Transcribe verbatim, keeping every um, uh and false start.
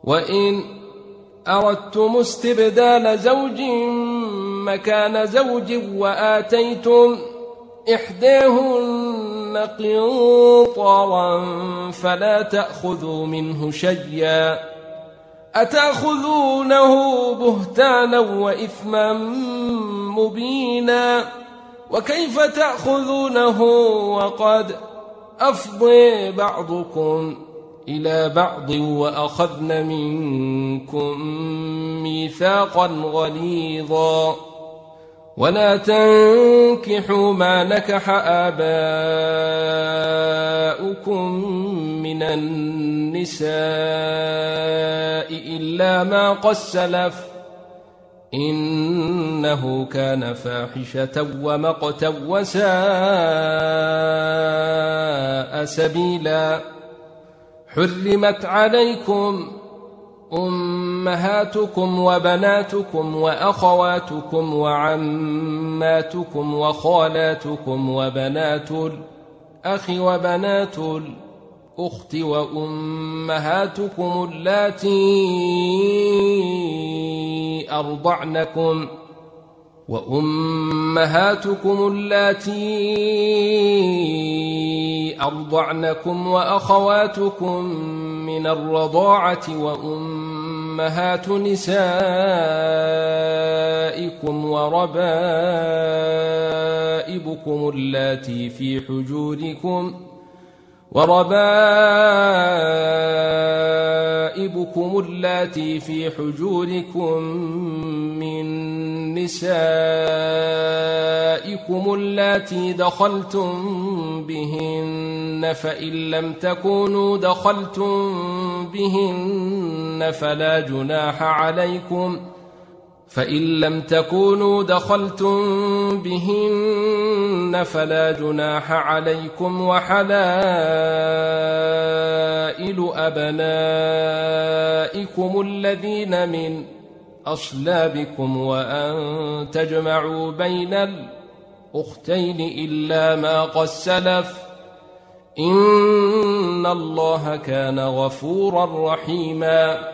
وإن أردتم استبدال زوج مكان زوج وآتيتم إحداهن قنطارا فلا تأخذوا منه شيئا أتأخذونه بهتانا وإثما مبينا وكيف تأخذونه وقد أفضى بعضكم إلى بعض وأخذن منكم ميثاقا غليظا ولا تنكحوا ما نكح آباؤكم من النساء إلا ما قد سلف إنه كان فاحشة ومقتا وساء سبيلا حرمت عليكم أمهاتكم وبناتكم وأخواتكم وعماتكم وخالاتكم وبنات الأخ وبنات الأخت وأمهاتكم اللاتي أرضعنكم وأمهاتكم اللاتي أرضعنكم وأخواتكم من الرضاعة وأمهات نسائكم وربائبكم اللاتي في حجوركم وربائبكم اللاتي في حجوركم من نسائكم اللاتي دخلتم بهن فإن لم تكونوا دخلتم بهن فلا جناح عليكم فإن لم تكونوا دخلتم بهن فلا جناح عليكم وحلائل أبنائكم الذين من أصلابكم وأن تجمعوا بين الأختين إلا ما قد سلف إن الله كان غفورا رحيما